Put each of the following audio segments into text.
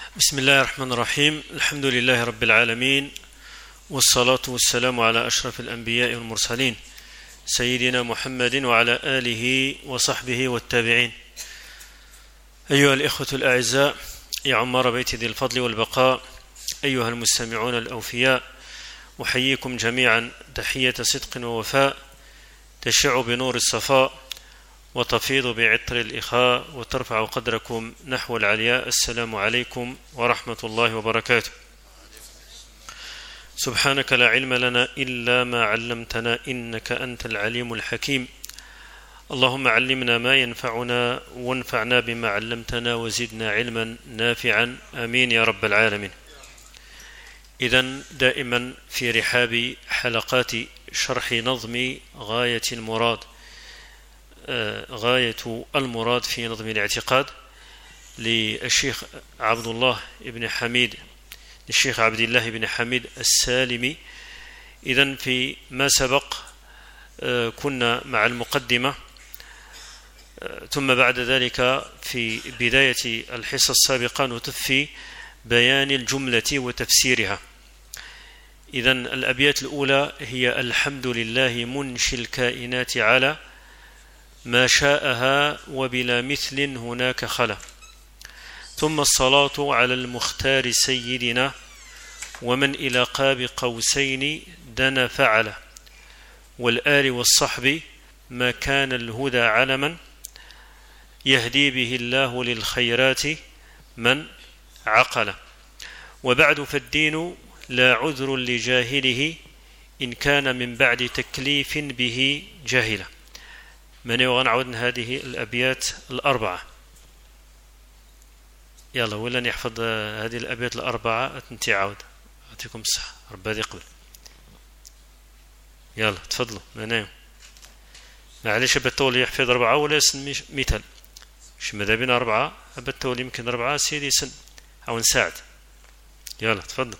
بسم الله الرحمن الرحيم. الحمد لله رب العالمين، والصلاة والسلام على أشرف الأنبياء والمرسلين سيدنا محمد وعلى آله وصحبه والتابعين. أيها الإخوة الأعزاء، يا عمار بيت ذي الفضل والبقاء، أيها المستمعون الأوفياء، أحييكم جميعا تحية صدق ووفاء تشع بنور الصفاء وتفيض بعطر الإخاء وترفع قدركم نحو العلياء. السلام عليكم ورحمة الله وبركاته. سبحانك لا علم لنا إلا ما علمتنا إنك أنت العليم الحكيم. اللهم علمنا ما ينفعنا وانفعنا بما علمتنا وزدنا علما نافعا، آمين يا رب العالمين. إذن دائما في رحاب حلقات شرح نظم غاية المراد في نظم الاعتقاد للشيخ عبد الله بن حميد الشيخ عبد الله بن حميد السالمي. إذن في ما سبق كنا مع المقدمة، ثم بعد ذلك في بداية الحصة السابقة نتفي بيان الجملة وتفسيرها. إذن الأبيات الأولى هي: الحمد لله منشي الكائنات على ما شاءها وبلا مثل هناك خلا، ثم الصلاة على المختار سيدنا ومن إلى قاب قوسين دنا فعل، والآل والصحب ما كان الهدى علما يهدي به الله للخيرات من عقل. وبعد فالدين لا عذر لجاهله إن كان من بعد تكليف به جاهلا. من يغن عودن هذه الأبيات الأربعة. يلا ولا نحفظ هذه الأبيات الأربعة أنتي عود. أعطيكم الصحة، ربي هذه قبل. يلا تفضلوا. منايم معليش بالتولي يحفظ أربعة ولا سن مثال مش مذابين أربعة، بالتولي يمكن أربعة سيدي سن أو نساعد. يلا تفضل.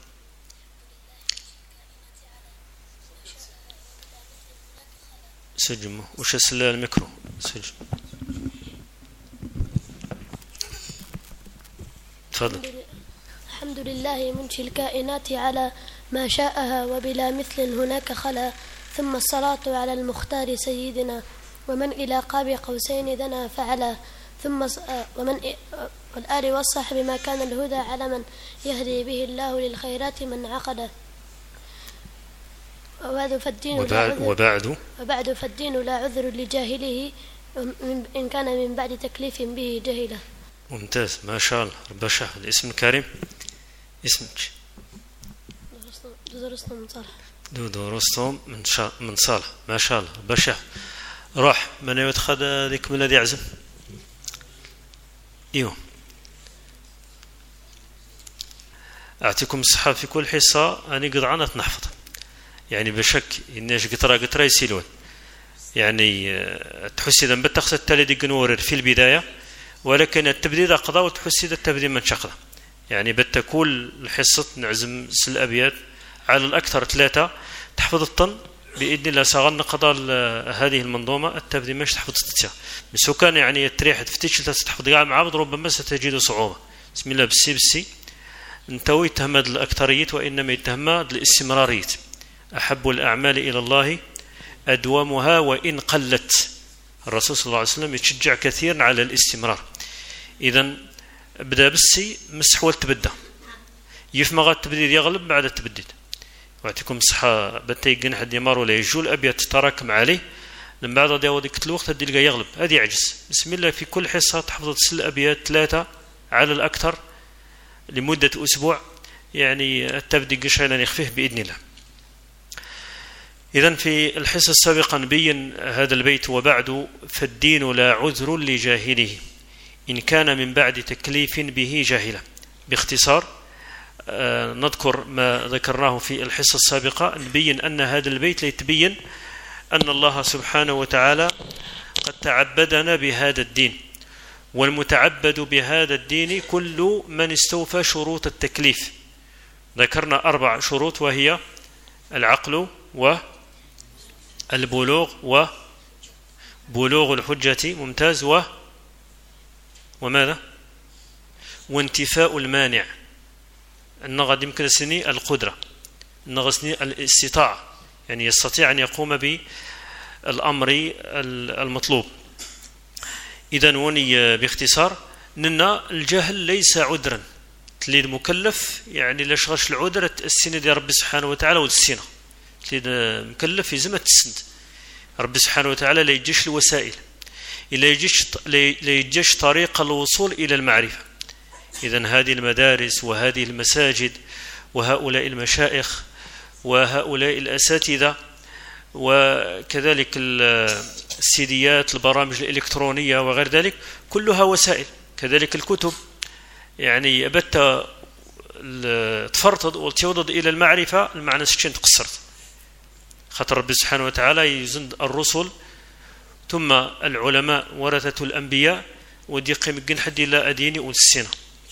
سجمه وش أسئلة الميكرو سجم. تفضل. الحمد لله منشي الكائنات على ما شاءها وبلا مثل هناك خلا، ثم الصلاة على المختار سيدنا ومن إلى قاب قوسين دنا فعلا، ثم والآل والصحب ما كان الهدى علما يهدي به الله للخيرات من عقده. وبعد فالدين لا عذر لجاهله إن كان من بعد تكليف به جهله. ممتاز، ما شاء الله. رب شاء. الاسم الكريم اسمك؟ دودو رستم من صالح. ما شاء الله. رب شاء. روح من يتخذ ذيك من الذي يعزم. ايوه، اعطيكم الصحة. في كل حصة أنا قطعانات نحفظ، يعني بشك إناش قطرة يسيلون، يعني تحس إذا بتخص التالي دي نورر في البداية، ولكن التبديد قضاء وتحس إذا التبديد من شقضة، يعني بتكون الحصة نعزم الأبيات على الأكثر 3 تحفظ الطن بإذن الله. سأغن قضاء هذه المنظومة التبديد مش تحفظ التسع بس كان يعني التريح تفتيش تحفظ قاع معابد، ربما ستجد صعوبة. بسم الله بالسي انتوي تهمد الأكثرية وإنما يتهمد الاستمرارية. أحب الأعمال إلى الله أدومها وإن قلت. الرسول صلى الله عليه وسلم يتشجع كثيرا على الاستمرار. إذن بدأ بالسي مسحول تبدأ يفمغ التبديد يغلب بعد التبديد. وأعطيكم الصحة بتيجن حد يمر ولا يجول أبيات تراكم عليه لما بعد داود ذيك الوقت تلقى يغلب. هذه يعجز. بسم الله في كل حصة تحفظ 6 أبيات 3 على الأكثر لمدة أسبوع، يعني التبديد قشيلا يخفيه بإذن الله. إذن في الحصة السابقة نبين هذا البيت: وبعد فالدين لا عذر لجاهله إن كان من بعد تكليف به جاهلا. باختصار نذكر ما ذكرناه في الحصة السابقة، نبين أن هذا البيت ليتبين أن الله سبحانه وتعالى قد تعبدنا بهذا الدين، والمتعبد بهذا الدين كل من استوفى شروط التكليف. ذكرنا 4 شروط، وهي العقل والبلوغ وبلوغ الحجة، ممتاز، وماذا؟ وانتفاء المانع. أن غادي يمكن سني القدرة، أن غسني الاستطاعة، يعني يستطيع أن يقوم بالأمر المطلوب. إذن وني باختصار أن الجهل ليس عذرا تلي المكلف، يعني لاش غاش العذر السنة ديال ربي سبحانه وتعالى والسنة تلي المكلف يلزم تسند ربي سبحانه وتعالى، لا يجيش الوسائل، لا يجيش طريق الوصول إلى المعرفة. إذن هذه المدارس وهذه المساجد وهؤلاء المشايخ وهؤلاء الأساتذة وكذلك السيديات، البرامج الإلكترونية وغير ذلك، كلها وسائل. كذلك الكتب، يعني أبت تفرطد وتوضد إلى المعرفة، المعنى سكين تقصرت، خاطر ربي سبحانه وتعالى يزند الرسل ثم العلماء ورثة الأنبياء، ودي قيم حد لا أديني والسنة.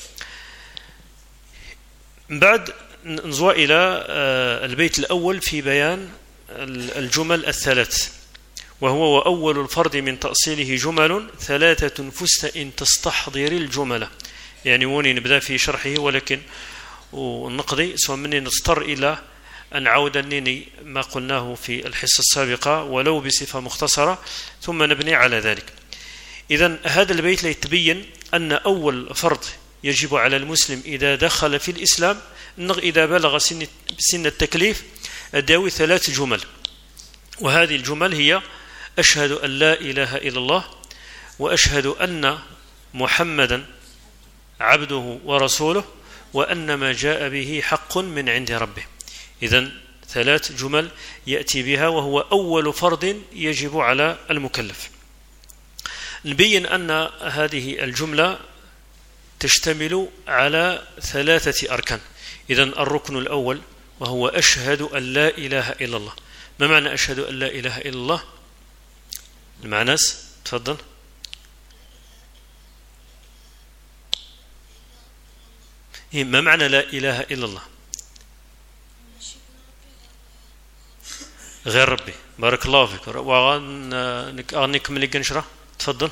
بعد نزوى إلى البيت الأول في بيان الجمل الثلاث، وهو وأول الفرد من تأصيله جمل ثلاثة فست إن تستحضر الجملة. يعني وني نبدأ في شرحه، ولكن ونقضي سوى مني نضطر إلى أن عود أنني ما قلناه في الحصة السابقة ولو بصفة مختصرة ثم نبني على ذلك. إذن هذا البيت ليتبين أن أول فرض يجب على المسلم إذا دخل في الإسلام أنه إذا بلغ سن التكليف أداوي 3 جمل، وهذه الجمل هي: أشهد أن لا إله إلا الله، وأشهد أن محمدا عبده ورسوله، وأن ما جاء به حق من عند ربه. إذن 3 جمل يأتي بها، وهو أول فرض يجب على المكلف. نبين أن هذه الجملة تشتمل على 3 أركان. إذن الركن الأول وهو أشهد أن لا إله إلا الله. ما معنى أشهد أن لا إله إلا الله؟ المعنى تفضل. ما معنى لا إله إلا الله؟ غير ربي. بارك الله فيك. وغنكمل لك نشرة. تفضل.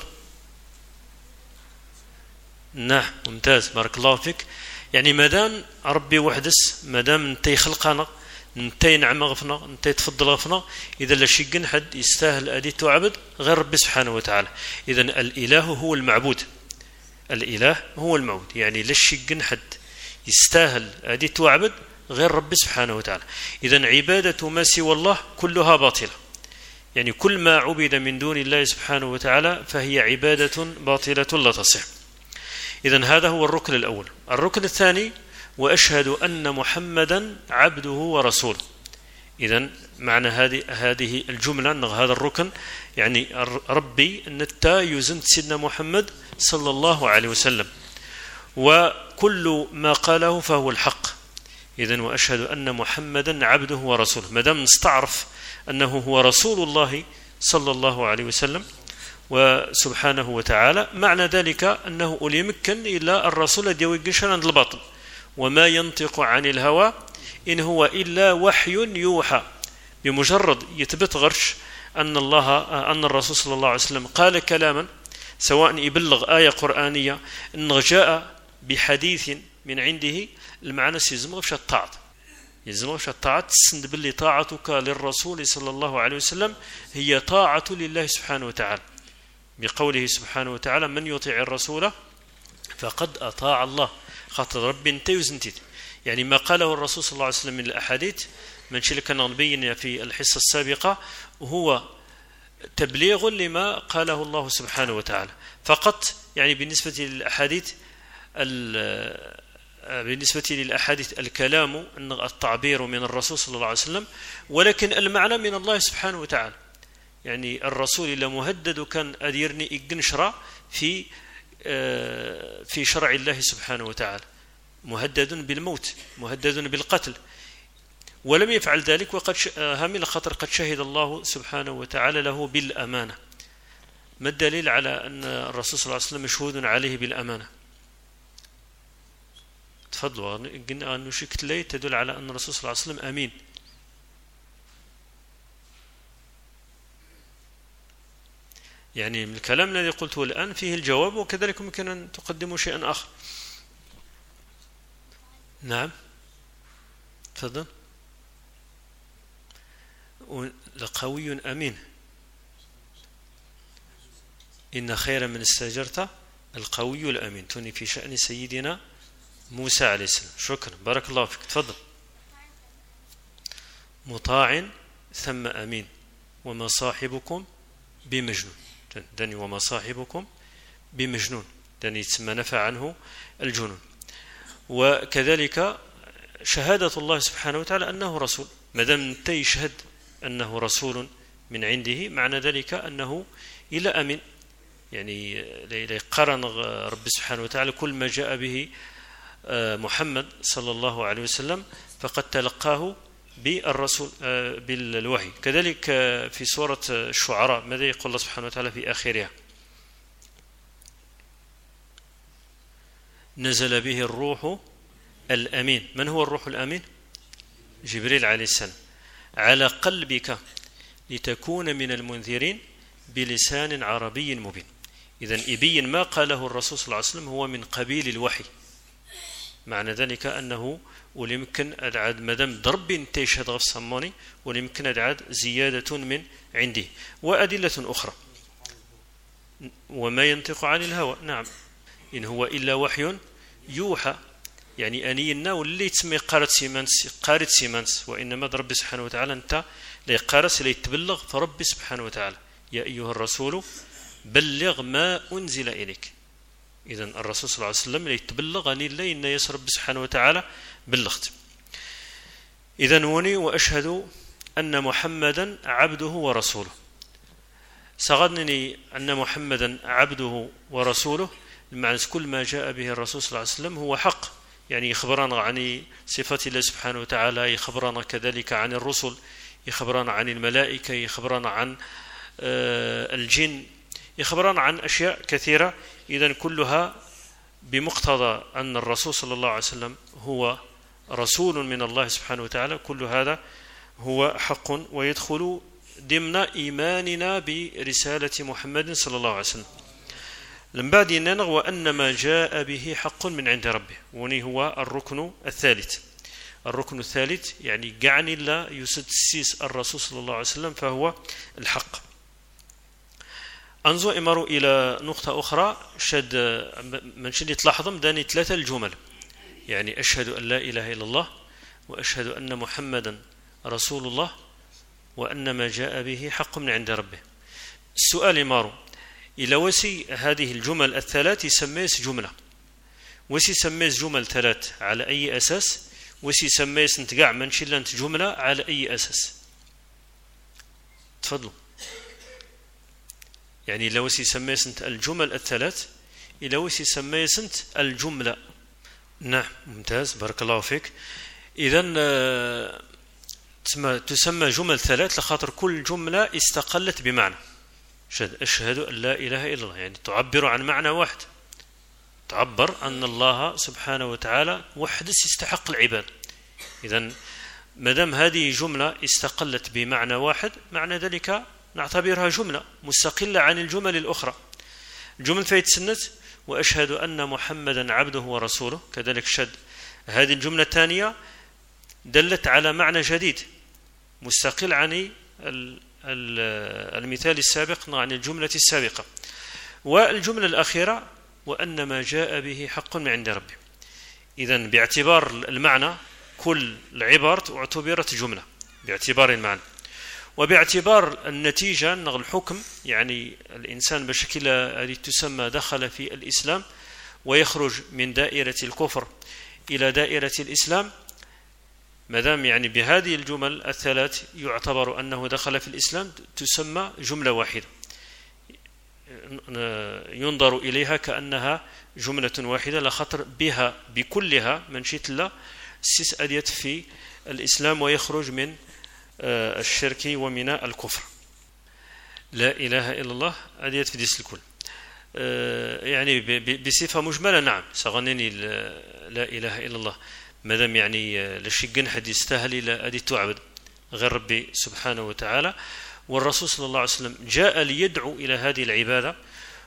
نعم، ممتاز، بارك الله فيك. يعني مادام ربي وحدس، مادام انتي خلقنا، انتي نعم غفنا، انتي تفضل غفنا، إذا لا شيء حد يستاهل أدي تعبد غير ربي سبحانه وتعالى. إذا الإله هو المعبود، الإله هو المعبود، يعني لا شيء حد يستاهل أدي تعبد غير ربي سبحانه وتعالى. إذا عبادة ما سوى الله كلها باطلة، يعني كل ما عبد من دون الله سبحانه وتعالى فهي عبادة باطلة لا تصح. إذن هذا هو الركن الأول. الركن الثاني: وأشهد أن محمدا عبده ورسوله. إذن معنى هذه الجملة أن هذا الركن يعني ربي نتا يزن سيدنا محمد صلى الله عليه وسلم، وكل ما قاله فهو الحق. إذن وأشهد أن محمدا عبده ورسوله، ما دام نستعرف أنه هو رسول الله صلى الله عليه وسلم وسبحانه وتعالى، معنى ذلك أنه أولي يمكن إلا الرسول الذي يوجه عند الباطل، وما ينطق عن الهوى إن هو إلا وحي يوحى. بمجرد يثبت غرش أن الرسول صلى الله عليه وسلم قال كلاما، سواء يبلغ آية قرآنية أنه جاء بحديث من عنده، المعنى يلزمه بشا الطاعة، يلزمه بشا الطاعة، تسند باللي طاعتك للرسول صلى الله عليه وسلم هي طاعة لله سبحانه وتعالى، بقوله سبحانه وتعالى: من يطيع الرسول فقد أطاع الله. خاطر ربي انت وزنتيت، يعني ما قاله الرسول صلى الله عليه وسلم من الأحاديث من شيء كنا نبين في الحصة السابقة هو تبليغ لما قاله الله سبحانه وتعالى فقط. يعني بالنسبة للأحاديث الكلام التعبير من الرسول صلى الله عليه وسلم، ولكن المعنى من الله سبحانه وتعالى. يعني الرسول إلا مهدد كان أديرني إجنشرة في شرع الله سبحانه وتعالى، مهدد بالموت، مهدد بالقتل، ولم يفعل ذلك، وقد همل خطر قد شهد الله سبحانه وتعالى له بالأمانة. ما الدليل على أن الرسول صلى الله عليه وسلم مشهود عليه بالأمانة؟ تفضلوا. أن نشكت لي تدل على أن الرسول صلى الله عليه وسلم أمين. يعني من الكلام الذي قلته الآن فيه الجواب، وكذلك ممكن أن تقدموا شيئا آخر. نعم. تفضل. لقوي أمين. إن خير من استأجرت القوي الأمين. توني في شأن سيدنا موسى عليه السلام. شكرا، بارك الله فيك. تفضل. مطاع ثم أمين وما صاحبكم بمجنون. دني وما صاحبكم بمجنون، دني تسمى نفى عنه الجنون. وكذلك شهادة الله سبحانه وتعالى أنه رسول، ما دام يشهد أنه رسول من عنده معنى ذلك أنه إلى أمين. يعني قرن رب سبحانه وتعالى كل ما جاء به محمد صلى الله عليه وسلم فقد تلقاه بالرسول بالوحي. كذلك في سورة الشعراء ماذا يقول الله سبحانه وتعالى في آخرها؟ نزل به الروح الأمين. من هو الروح الأمين؟ جبريل عليه السلام. على قلبك لتكون من المنذرين بلسان عربي مبين. إذن يبين ما قاله الرسول صلى الله عليه وسلم هو من قبيل الوحي. معنى ذلك أنه وليمكن أدعاد مدام ضرب تيشهد غف صموني وليمكن أدعاد زيادة من عنده. وأدلة أخرى وما ينطق عن الهوى. نعم، إن هو إلا وحي يوحى. يعني أنينا واللي تسمي قارد سيمانس وإنما رب سبحانه وتعالى أنت ليقارس ليتبلغ فرب سبحانه وتعالى يا أيها الرسول بلغ ما أنزل إليك. إذن الرسول صلى الله عليه وسلم ليتبلغ أن الله إن يسر رب سبحانه وتعالى بلغت. إذن وني وأشهد أن محمدا عبده ورسوله. سغدنني أن محمدا عبده ورسوله المعنى كل ما جاء به الرسول صلى الله عليه وسلم هو حق. يعني يخبرنا عن صفات الله سبحانه وتعالى، يخبرنا كذلك عن الرسل، يخبرنا عن الملائكة، يخبرنا عن الجن، يخبرنا عن أشياء كثيرة. إذن كلها بمقتضى أن الرسول صلى الله عليه وسلم هو رسول من الله سبحانه وتعالى. كل هذا هو حق ويدخل ضمن إيماننا برسالة محمد صلى الله عليه وسلم. لم بعد ننغ وأن ما جاء به حق من عند ربه، وني هو الركن الثالث. الركن الثالث يعني قعني لا يسدسيس الرسول صلى الله عليه وسلم فهو الحق. أنظر إمروا إلى نقطة أخرى شد من شد تلاحظهم داني 3 الجمل. يعني أشهد أن لا إله إلا الله وأشهد أن محمدا رسول الله وأن ما جاء به حق من عند ربه. السؤال إمروا إلى وسي هذه الجمل الثلاث يسميس جملة، وسي سميس جمل 3 على أي أساس، وسي سميس نتقع من شلنت جملة على أي أساس؟ تفضلوا. يعني لو سي سميسنت الجمل الثلاث إلى وسي سميسنت الجملة. نعم، ممتاز، بارك الله فيك. إذن تسمى جمل 3 لخاطر كل جملة استقلت بمعنى. أشهد أن لا إله إلا الله يعني تعبر عن معنى واحد، تعبر أن الله سبحانه وتعالى وحده يستحق العباد. إذن مدام هذه جملة استقلت بمعنى واحد معنى ذلك نعتبرها جملة مستقلة عن الجمل الأخرى. الجمل فايت سنت وأشهد أن محمدا عبده ورسوله. كذلك شد هذه الجملة الثانية دلت على معنى جديد مستقل عن المثال السابق عن الجملة السابقة. والجملة الأخيرة وأن ما جاء به حق من عند ربه. إذن باعتبار المعنى كل العبارة اعتبرت جملة باعتبار المعنى، وباعتبار النتيجة الحكم يعني الإنسان بشكل هذه تسمى دخل في الإسلام ويخرج من دائرة الكفر إلى دائرة الإسلام. مادام يعني بهذه الجمل الثلاث يعتبر أنه دخل في الإسلام تسمى جملة واحدة، ينظر إليها كأنها جملة واحدة لخطر بها بكلها من شئت الله السيس أديت في الإسلام ويخرج من الشرك ومن الكفر. لا إله إلا الله أديت في ديس الكل يعني بصفة مجملة. نعم سغنني لا إله إلا الله مادام يعني لشيء حديث تهلي لا أدي تعبد غير ربي سبحانه وتعالى. والرسول صلى الله عليه وسلم جاء ليدعو إلى هذه العبادة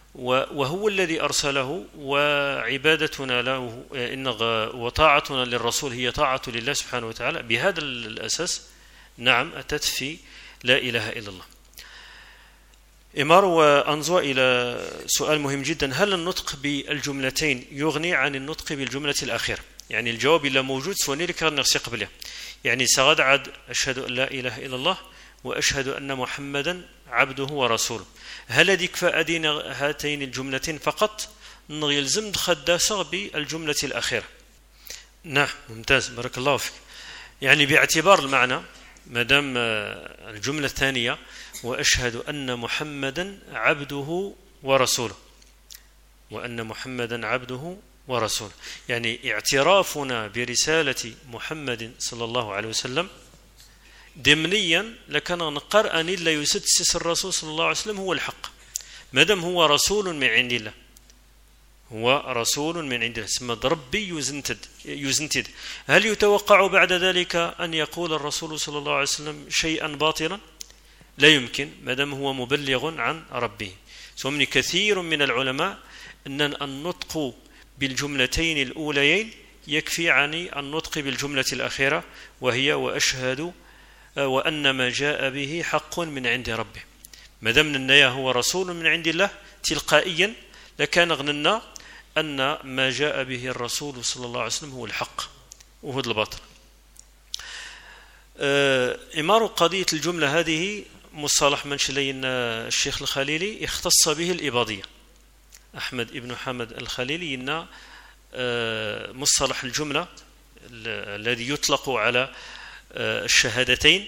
وهو الذي أرسله، وعبادتنا له وطاعتنا للرسول هي طاعة لله سبحانه وتعالى. بهذا الأساس نعم أتت في لا إله إلا الله. إمار وأنظر إلى سؤال مهم جدا: هل النطق بالجملتين يغني عن النطق بالجملة الأخيرة؟ يعني الجواب إلا موجود سوني لك نغسي قبله، يعني سغد عد أشهد أن لا إله إلا الله وأشهد أن محمدا عبده ورسوله. هل يكفى أدين هاتين الجملتين فقط؟ يلزم خداسة بالجملة الأخيرة. نعم ممتاز بارك الله فيك. يعني باعتبار المعنى ما دام الجملة الثانية وأشهد أن محمدا عبده ورسوله، وأن محمدا عبده ورسوله، يعني اعترافنا برسالة محمد صلى الله عليه وسلم ضمنيا لكان نقر أن لا يسدس الرسول صلى الله عليه وسلم هو الحق، ما دام هو رسول من عند الله، هو رسول من عند الله اسم ربي يزنتد. هل يتوقع بعد ذلك أن يقول الرسول صلى الله عليه وسلم شيئا باطلا؟ لا يمكن، ما دام هو مبلغ عن ربه. ومن كثير من العلماء أن النطق بالجملتين الأوليين يكفي عن النطق بالجملة الأخيرة، وهي وأشهد وأن ما جاء به حق من عند ربه. ما دام النية هو رسول من عند الله تلقائيا لكان غننا أن ما جاء به الرسول صلى الله عليه وسلم هو الحق وهو الباطل. إمار قضية الجملة هذه مصطلح منشلين الشيخ الخليلي اختص به الإباضية. أحمد ابن حمد الخليلي إن مصطلح الجملة الذي يطلق على الشهادتين،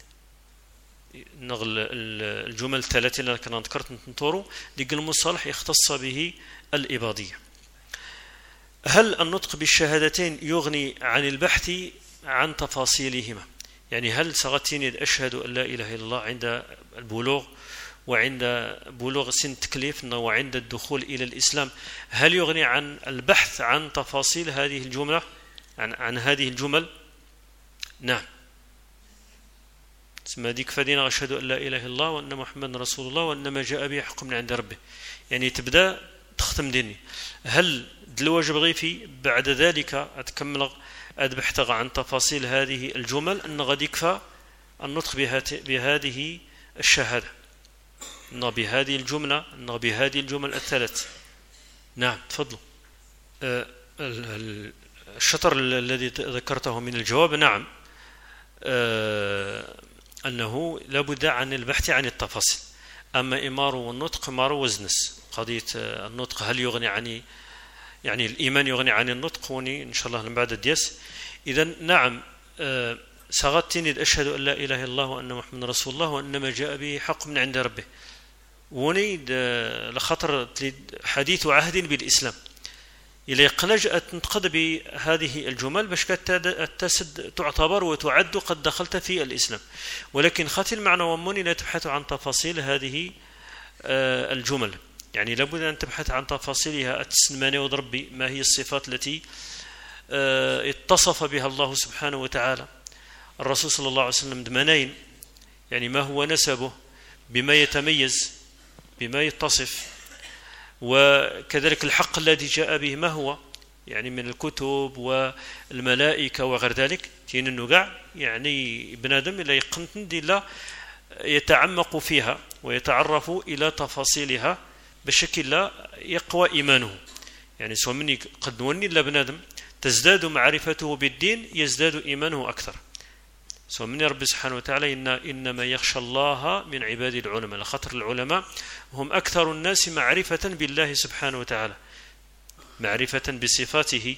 نغل الجمل الثلاثة اللي كنا ذكرت نطورو ديك المصطلح يختص به الإباضية. هل النطق بالشهادتين يغني عن البحث عن تفاصيلهما؟ يعني هل سغتيني أشهد أن لا إله إلا الله عند البلوغ وعند بلوغ سن التكليف وعند الدخول إلى الإسلام، هل يغني عن البحث عن تفاصيل هذه الجملة عن هذه الجمل؟ نعم. اسمها ديك فدينا أشهد أن لا إله إلا الله وأن محمد رسول الله وأن ما جاء به حق من عند ربه، يعني تبدأ تختم ديني. هل دلواجب غيفي بعد ذلك أتكمل أدبحت عن تفاصيل هذه الجمل أن غد يكفى النطق بهذه الشهادة، أن بهذه الجملة، أن بهذه الجمل الثلاث. نعم تفضلوا. الشطر الذي ذكرته من الجواب نعم أنه لابد عن البحث عن التفاصيل. أما إمار والنطق إمار وزنس قضية النطق هل يغني عن يعني الإيمان يغني عن النطق وني إن شاء الله من بعد الدياس. إذا نعم سغتني أشهد أن لا إله إلا الله وأن محمد رسول الله وأن ما جاء به حق من عند ربه وني لخطر حديث عهد بالإسلام إلى قنج تنتقد بهذه الجمل باش التسد تعتبر وتعد قد دخلت في الإسلام، ولكن خاتل المعنى ومني لا تبحث عن تفاصيل هذه الجمل، يعني لابد أن تبحث عن تفاصيلها التسماني وضربي ما هي الصفات التي اتصف بها الله سبحانه وتعالى الرسول صلى الله عليه وسلم دمانين، يعني ما هو نسبه بما يتميز بما يتصف، وكذلك الحق الذي جاء به ما هو يعني من الكتب والملائكة وغير ذلك. تين النقع يعني ابن آدم لا يقنتن دي لا يتعمق فيها ويتعرف إلى تفاصيلها بشكل لا يقوى إيمانه. يعني سوى مني قد نوني إلا ابن آدم تزداد معرفته بالدين يزداد إيمانه أكثر. سوى مني رب سبحانه وتعالى إنما يخشى الله من عباد العلماء، لخطر العلماء هم أكثر الناس معرفة بالله سبحانه وتعالى، معرفة بصفاته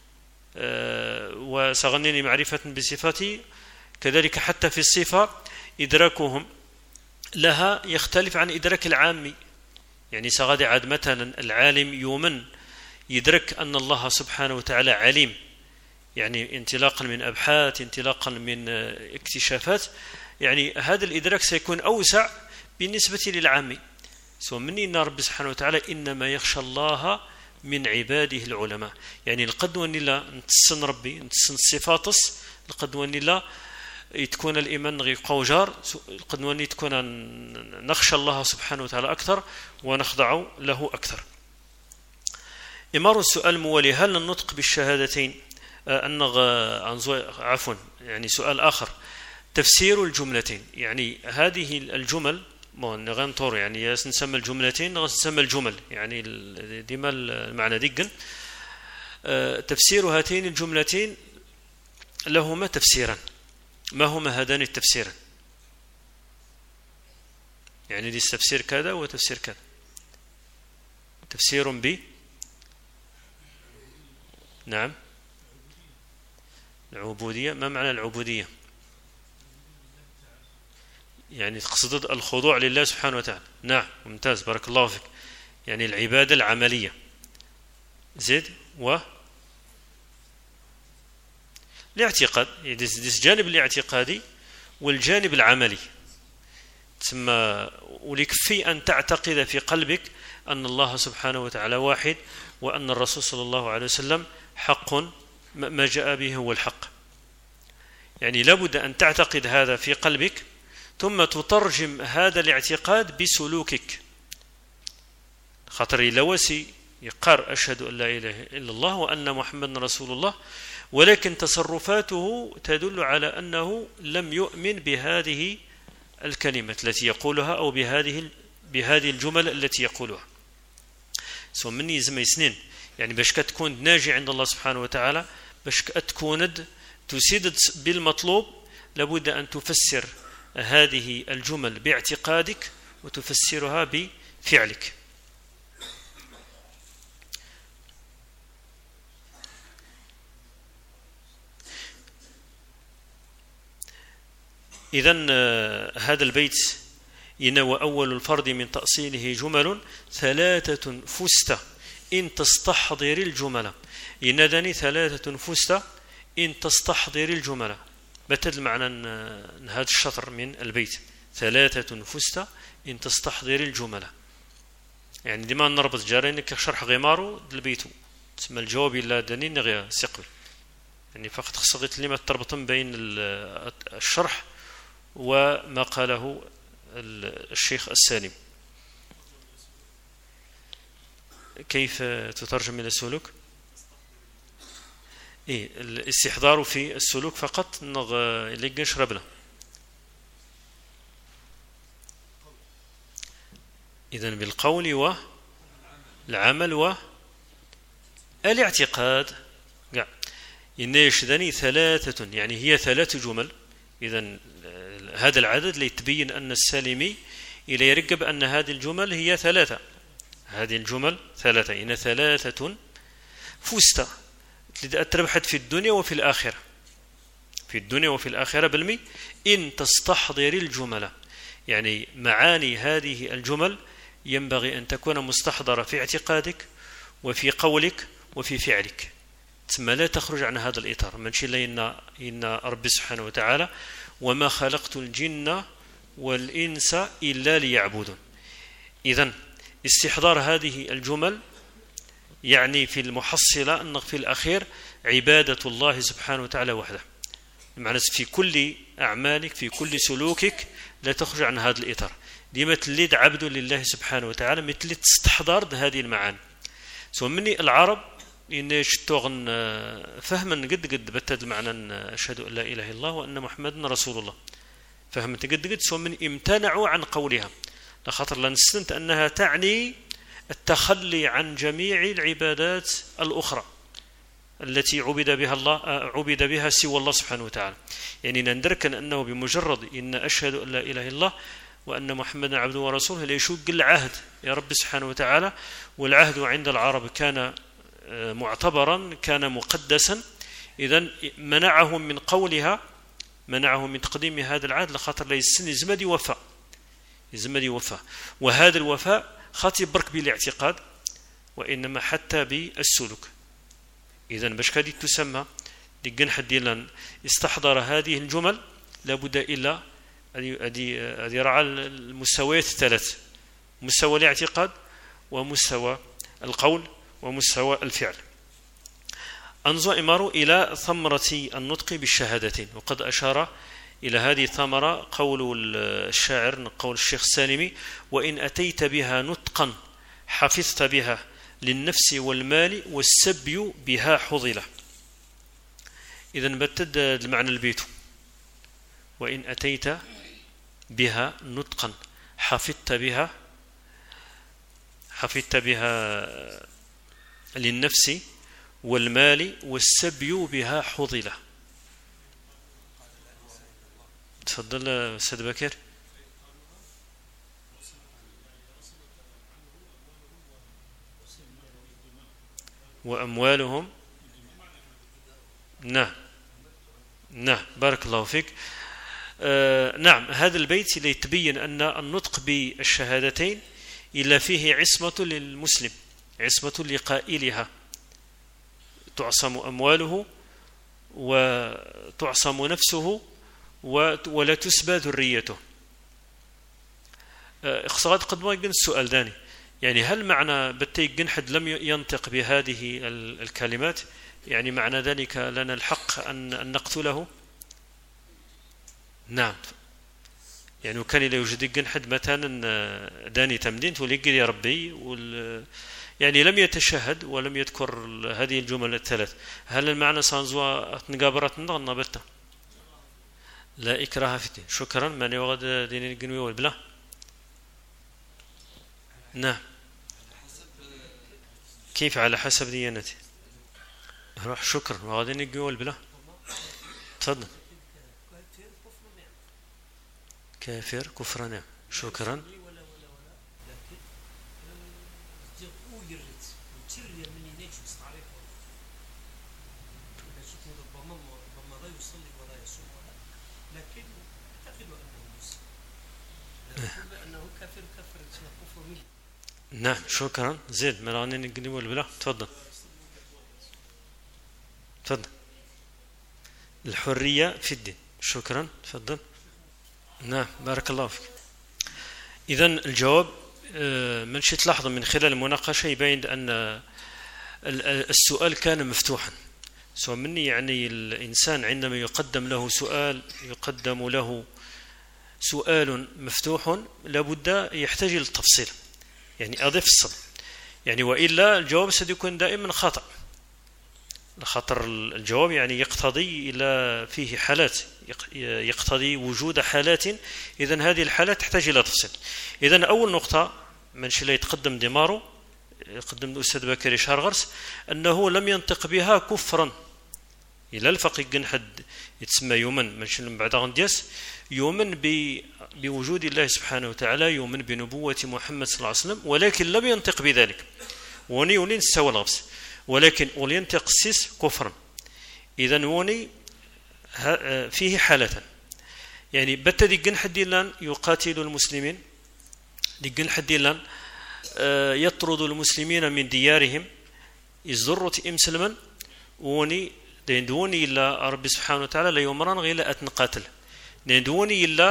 وسغنني معرفة بصفاته، كذلك حتى في الصفة إدراكهم لها يختلف عن إدراك العامي. يعني سغد عاد مثلا العالم يومن يدرك أن الله سبحانه وتعالى عليم، يعني انطلاقا من أبحاث انطلاقا من اكتشافات، يعني هذا الإدراك سيكون أوسع بالنسبة للعامي. سوى مني أن رب سبحانه وتعالى إنما يخشى الله من عباده العلماء، يعني القد ونلا نتسن ربي نتسن صفاتس القد ونلا تكون الإيمان غي قوجار قد نولي تكون نخشى الله سبحانه وتعالى أكثر ونخضع له أكثر. إمار السؤال موالي هل النطق بالشهادتين عفوا يعني سؤال آخر تفسير الجملتين، يعني هذه الجمل نغنطور يعني نسمى الجملتين نسمى الجمل يعني ديما المعنى ديجن تفسير هاتين الجملتين لهما تفسيرا. ما هما هذان التفسيران؟ يعني دي تفسير كذا وتفسير كذا. تفسير ب نعم العبودية. ما معنى العبودية؟ يعني تقصد الخضوع لله سبحانه وتعالى. نعم ممتاز بارك الله فيك. يعني العبادة العملية زيد و الاعتقاد، ديس جانب الاعتقادي والجانب العملي ثم ولكفي أن تعتقد في قلبك أن الله سبحانه وتعالى واحد وأن الرسول صلى الله عليه وسلم حق، ما جاء به هو الحق. يعني لابد أن تعتقد هذا في قلبك ثم تترجم هذا الاعتقاد بسلوكك. خاطر لوسي يقر أشهد أن لا إله إلا الله وأن محمد رسول الله، ولكن تصرفاته تدل على أنه لم يؤمن بهذه الكلمة التي يقولها أو بهذه الجمل التي يقولها. سو مني زمي سنين يعني باش كتكون ناجي عند الله سبحانه وتعالى، باش كتكون تسيد بالمطلوب، لابد أن تفسر هذه الجمل باعتقادك وتفسرها بفعلك. إذن هذا البيت ينوى أول الفرد من تأصيله جمل 3 فست إن تستحضر الجملة. يندني 3 فست إن تستحضر الجملة. بتد المعنى هذا الشطر من البيت 3 فست إن تستحضر الجملة. يعني ديما نربط جارين كشرح غمارو البيت تسمى الجواب إلا دني نغيا سقبل، يعني فقط خصغي كلمة تربط بين الشرح وما قاله الشيخ السالم. كيف تترجم إلى السلوك؟ الاستحضار في السلوك فقط اللي نشربنا. إذن بالقول والعمل والاعتقاد. ينشدني 3 يعني هي 3 جمل. إذن هذا العدد ليتبين أن السالمي إلى يرقب أن هذه الجمل هي 3. هذه الجمل 3 إن 3 فست تربحت في الدنيا وفي الآخرة. في الدنيا وفي الآخرة بالمي إن تستحضر الجملة. يعني معاني هذه الجمل ينبغي أن تكون مستحضرة في اعتقادك وفي قولك وفي فعلك، ثم لا تخرج عن هذا الإطار. من شيء إن رب سبحانه وتعالى وما خلقت الجن والإنس إلا ليعبدون. إذن استحضار هذه الجمل يعني في المحصلة أن في الأخير عبادة الله سبحانه وتعالى وحده. بمعنى في كل أعمالك في كل سلوكك لا تخرج عن هذا الإطار. ديما تلد عبد لله سبحانه وتعالى مثل تستحضر هذه المعاني. سو مني العرب إن شتوغن فهما قد بتد المعنى أشهد أن لا إله إلا الله وأن محمد رسول الله، فهمت قد سو من امتنعوا عن قولها لخاطر لنستنت أنها تعني التخلي عن جميع العبادات الأخرى التي عبد بها سوى الله سبحانه وتعالى. يعني ندركن أنه بمجرد إن أشهد أن لا إله إلا الله وأن محمدا عبده ورسوله ليشق العهد يا رب سبحانه وتعالى. والعهد عند العرب كان معتبرا، كان مقدسا. إذن منعهم من قولها، منعهم من تقديم هذا العهد لخاطر ليسن يزمدي وفاء. وهذا الوفاء خاطي برك بالاعتقاد وإنما حتى بالسلوك. إذن باش كادي تسمى لقن حد لن استحضر هذه الجمل لابد إلا أن يرعى المستويات 3: مستوى الاعتقاد ومستوى القول ومستوى الفعل. أنظر إمارو إلى ثمرة النطق بالشهادتين، وقد أشار إلى هذه الثمرة قول الشاعر، قول الشيخ السالمي: وإن أتيت بها نطقا حفظت بها للنفس والمال والسبي بها حضلة. إذن بتد المعنى البيت: وإن أتيت بها نطقا حفظت بها للنفس والمال والسبي بها حضلة. تفضل أستاذ بكر. وأموالهم. نعم بارك الله فيك. نعم، هذا البيت يتبين أن النطق بالشهادتين إلا فيه عصمة للمسلم، عصمة لقائلها، تعصم أمواله وتعصم نفسه ولا تسبى ذريته. اقصاد قد ما يقن السؤال داني، يعني هل معنى بتيقن حد لم ينطق بهذه الكلمات يعني معنى ذلك لنا الحق أن نقتله؟ نعم، يعني كان لا يوجد يقن حد مثلا داني تمدين تقول يا ربي يعني لم يتشهد ولم يذكر هذه الجمل الثلاث، هل المعنى سانزوا نقابرت نبتة؟ لا إكراه في الدين. شكرا. من يوغد دين القنوي والبلا. نعم. كيف على حسب ديانتي؟ روح. شكرا. وغادين القنوي والبلا. تفضل. كافر كفر. نعم. شكرا. نعم. شكرا. زيد ملانين نقدم والبلا. تفضل. الحرية في الدين. شكرا. تفضل. نعم بارك الله فيك. إذن الجواب من شئت تلاحظ من خلال المناقشة يبين أن السؤال كان مفتوحا، سواء مني يعني الإنسان عندما يقدم له سؤال مفتوح لابد يحتاج إلى التفصيل، يعني أضيف الصدر، يعني وإلا الجواب سيكون دائما خطأ. خطر الجواب يعني يقتضي إلى فيه حالات، يقتضي وجود حالات، إذن هذه الحالات تحتاج إلى تفصيل. إذن أول نقطة من شيء يتقدم دمارو يقدم الأستاذ بكر يشهر غرس أنه لم ينطق بها كفرا. إلى الفقيه حد يتسمى يؤمن من شيء بعد غنديس، يؤمن بوجود الله سبحانه وتعالى، يؤمن بنبوة محمد صلى الله عليه وسلم، ولكن لم ينطق بذلك. وني سوى الغبس، ولكن ولينطق السيس كفرا. إذن وني فيه حالة، يعني بت ديقن حدي لان يقاتل المسلمين، ديقن حدي لان يطرد المسلمين من ديارهم يزرت مسلما، وني دوني إلا ربي سبحانه وتعالى لا يمرن غير أتنقاتل، دوني إلا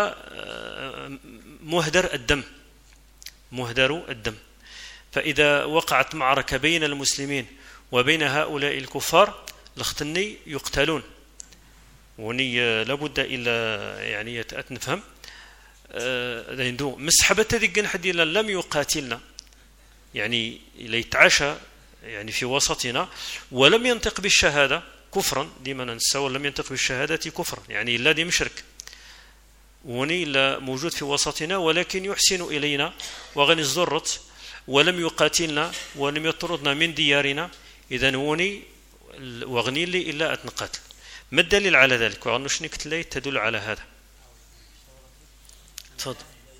مهدر الدم. فإذا وقعت معركة بين المسلمين وبين هؤلاء الكفار لختني يقتلون، وني لابد إلا يعني نفهم دو مسحبة ذيقن حدي لم يقاتلنا، يعني ليتعاشى يعني في وسطنا ولم ينطق بالشهادة كفرا، ديما نسوا لم ينطق بالشهادة كفرا، يعني لا دي مشرك، وني لا موجود في وسطنا ولكن يحسن إلينا وغني الزرط ولم يقاتلنا ولم يطردنا من ديارنا، إذن وني وغني لي إلا أتنقاتل. ما الدليل على ذلك؟ وغنشنك تلاي تدل على هذا. تفضل.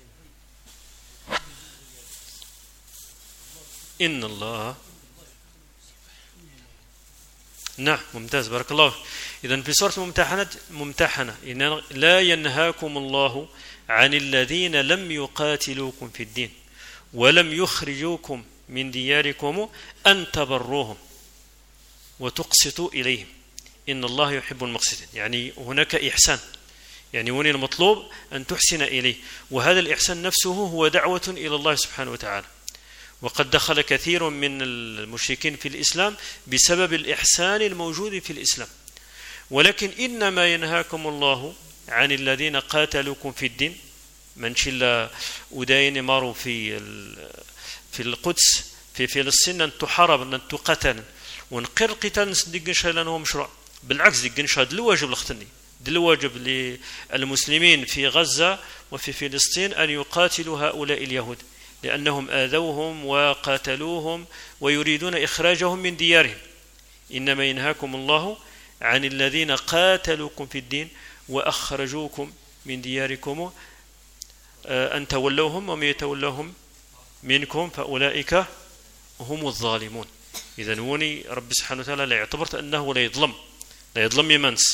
إن الله. نعم ممتاز بارك الله. إذن في سورة ممتحنة إن لا ينهاكم الله عن الذين لم يقاتلوكم في الدين ولم يخرجوكم من دياركم أن تبروهم وتقسطوا إليهم إن الله يحب المقسطين. يعني هناك إحسان، يعني وني المطلوب أن تحسن إليه، وهذا الإحسان نفسه هو دعوة إلى الله سبحانه وتعالى. وقد دخل كثير من المشركين في الإسلام بسبب الإحسان الموجود في الإسلام، ولكن إنما ينهاكم الله عن الذين قاتلوكم في الدين من شل وداين مارو في القدس في فلسطين أن تحارب أن تقاتل ونقر القتال ندقنش لأنه مشروع بالعكس دقنش هذا الواجب لختني الواجب للمسلمين في غزة وفي فلسطين أن يقاتلوا هؤلاء اليهود لأنهم آذوهم وقاتلوهم ويريدون إخراجهم من ديارهم إنما ينهاكم الله عن الذين قاتلوكم في الدين وأخرجوكم من دياركم أن تولوهم ومن يتولوهم منكم فأولئك هم الظالمون. إذن وني رب سبحانه وتعالى لا يعتبرت أنه لا يظلم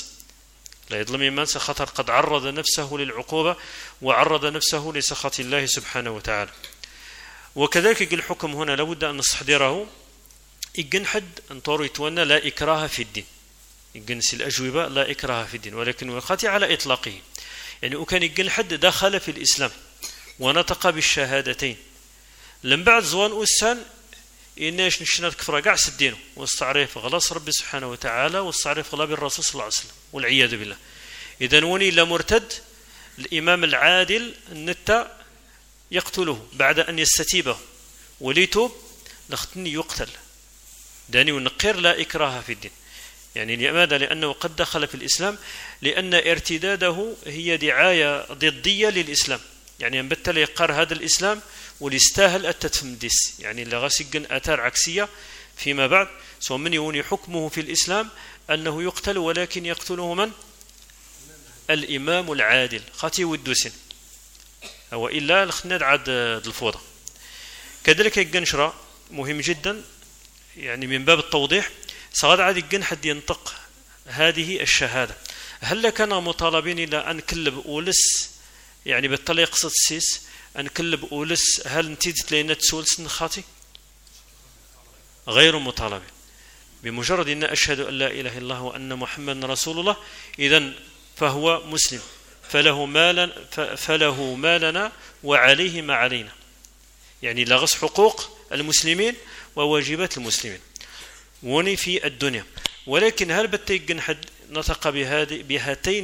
يمنس خطر قد عرض نفسه للعقوبة وعرض نفسه لسخط الله سبحانه وتعالى. وكذلك الحكم هنا لابد أن نستحضره إجن حد أن طور يتوانا لا إكراه في الدين إجنس الأجوبة لا إكراه في الدين ولكن وقتي على إطلاقه يعني وكان إجن حد دخل في الإسلام ونطق بالشهادتين لم بعد زوان أسان إناش نشنات كفر قاع سدينه واستعرف غلاص رب سبحانه وتعالى واستعرف غلا بالرسول صلى الله عليه وسلم والعياذ بالله. إذن وني لمرتد الإمام العادل النتا يقتله بعد أن يستتيبه وليتوب لختني يقتل داني ونقر لا إكراه في الدين يعني لماذا؟ لأنه قد دخل في الإسلام لأن ارتداده هي دعاية ضدية للإسلام يعني ينبتل يقار هذا الإسلام وليستاهل التتفمدس يعني لغسجن آثار عكسية فيما بعد سواء من يوني حكمه في الإسلام أنه يقتل ولكن يقتله من؟ الإمام العادل خاتي والدوسن وإلا لخند عاد الفوضى. كذلك الجنشرة مهم جدا يعني من باب التوضيح صغاد عاد الجن حد ينطق هذه الشهادة هل كان مطالبين إلى أن كلب أولس يعني بالطلع قصة السيس أن كلب أولس هل نتيجة لنا تسولس خاطي غير مطالب بمجرد أن أشهد أن لا إله إلا الله وأن محمد رسول الله إذن فهو مسلم فله مالنا وعليه ما علينا يعني لغص حقوق المسلمين وواجبات المسلمين وني في الدنيا. ولكن هل بتيجن حد نطق بهاتين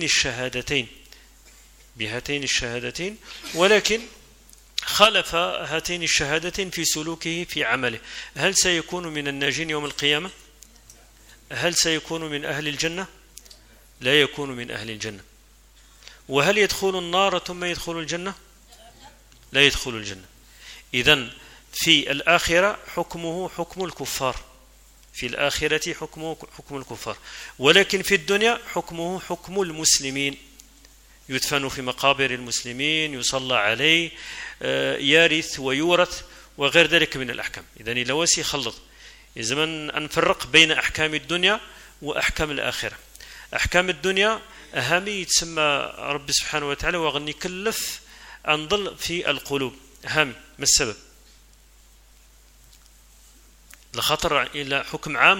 الشهادتين ولكن خالف هاتين الشهادتين في سلوكه في عمله هل سيكون من الناجين يوم القيامة؟ هل سيكون من أهل الجنة؟ لا يكون من أهل الجنة. وهل يدخل النار ثم يدخل الجنة؟ لا يدخل الجنة. إذن في الآخرة حكمه حكم الكفار في الآخرة حكمه حكم الكفار ولكن في الدنيا حكمه حكم المسلمين يدفن في مقابر المسلمين يصلى عليه يرث ويورث وغير ذلك من الأحكام. إذن لواسي خلط إذا من نفرق بين أحكام الدنيا وأحكام الآخرة. أحكام الدنيا أهمي تسمى رب سبحانه وتعالى وغني كلف أن ضل في القلوب أهمي ما السبب؟ لخطر إلى حكم عام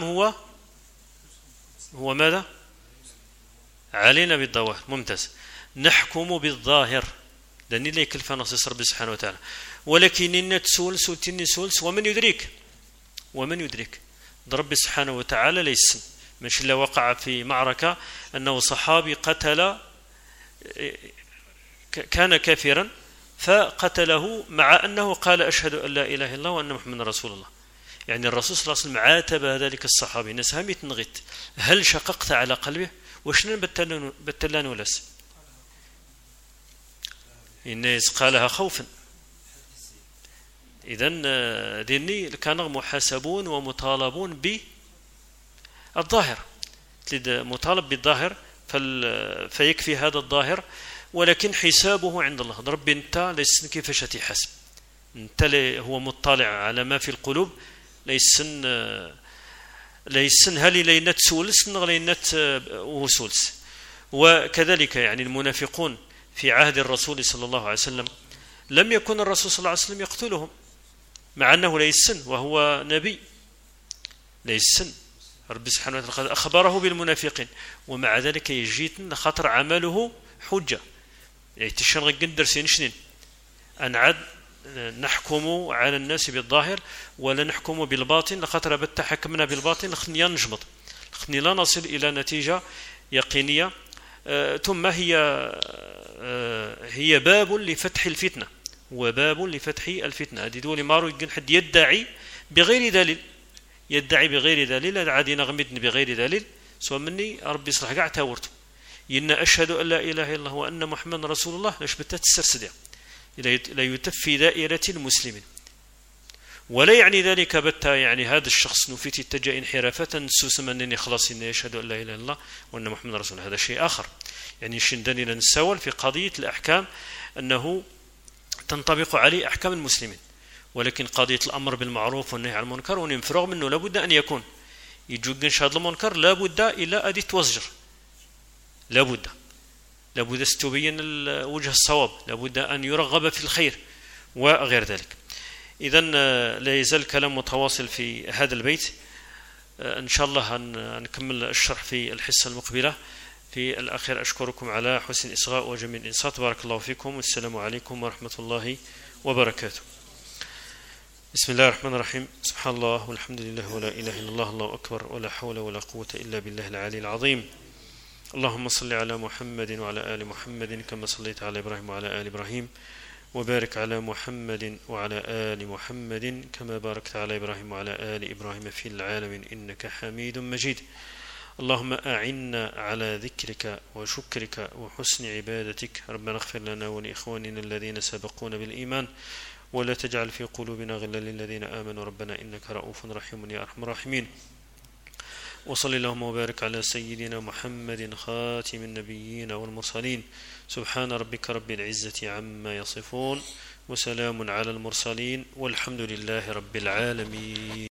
هو ماذا؟ علينا بالظواهر ممتاز نحكم بالظاهر لأن لا يكلف نصيص رب سبحانه وتعالى ولكن إن تسولس وتنسولس ومن يدرك رب سبحانه وتعالى ليس مش إلا وقع في معركة أنه صحابي قتل كان كافرا فقتله مع أنه قال أشهد أن لا إله إلا الله وأن محمد رسول الله يعني الرسول صلى الله عليه وسلم عاتب ذلك الصحابي نسهم يتنغت هل شققت على قلبه وشنن بتلان ولس إن قالها خوفا. إذن ديني كانوا محاسبون ومطالبون بالظاهر مطالب بالظاهر فيكفي هذا الظاهر ولكن حسابه عند الله رب انت ليس كيفاش تحاسب انت هو مطلع على ما في القلوب ليسن هل لينت سولس لينت وسولس. وكذلك يعني المنافقون في عهد الرسول صلى الله عليه وسلم لم يكن الرسول صلى الله عليه وسلم يقتلهم مع أنه ليسن وهو نبي ليسن رب سبحانه وتعالى أخبره بالمنافقين ومع ذلك يجيتن خطر عمله حجة يعني تشنغ قندر سنشنين أن عد نحكم على الناس بالظاهر ولا نحكم بالباطن لخطر بتحكمنا بالباطن خنيا نجمط خني لا نصل إلى نتيجة يقينية ثم هي باب لفتح الفتنة، وباب لفتح الفتنة. هذه دولي مارو يمكن حد يدعي بغير دليل عادي نغمدني بغير دليل سواء مني ربي يصلح قاع تاورته إن أشهد أن لا إله إلا الله وأن محمد رسول الله لاش بتات السرسدة لا يتفي دائرة المسلمين، ولا يعني ذلك بتا يعني هذا الشخص نفيت اتجاه انحرافة سوسما أنني خلاص إن يشهد أن لا إله إلا الله وأن محمد رسول الله، هذا شيء آخر. يعني شندني نتساول في قضية الأحكام أنه تنطبق عليه أحكام المسلمين، ولكن قضية الأمر بالمعروف والنهي عن المنكر ونفرغ منه لابد أن يكون يجوج شهادة المنكر لابد إلى أدي توزجر، لابد تبين وجه الصواب، لابد أن يرغب في الخير وغير ذلك. إذن لا يزال الكلام متواصل في هذا البيت، إن شاء الله هنكمل الشرح في الحصة المقبلة. في الأخير أشكركم على حسن الإصغاء وجميل الإنصات، بارك الله فيكم والسلام عليكم ورحمة الله وبركاته. بسم الله الرحمن الرحيم. سبحان الله والحمد لله ولا إله إلا الله، الله أكبر، ولا حول ولا قوة إلا بالله العلي العظيم. اللهم صل على محمد وعلى آل محمد كما صليت على إبراهيم وعلى آل إبراهيم، وبارك على محمد وعلى آل محمد كما باركت على إبراهيم وعلى آل إبراهيم في العالمين إنك حميد مجيد. اللهم أعنا على ذكرك وشكرك وحسن عبادتك. ربنا اغفر لنا ولإخواننا الذين سبقونا بالإيمان، ولا تجعل في قلوبنا غلا للذين آمنوا ربنا إنك رؤوف رحيم يا أرحم الراحمين. وصل اللهم وبارك على سيدنا محمد خاتم النبيين والمرسلين. سبحان ربك رب العزة عما يصفون، وسلام على المرسلين، والحمد لله رب العالمين.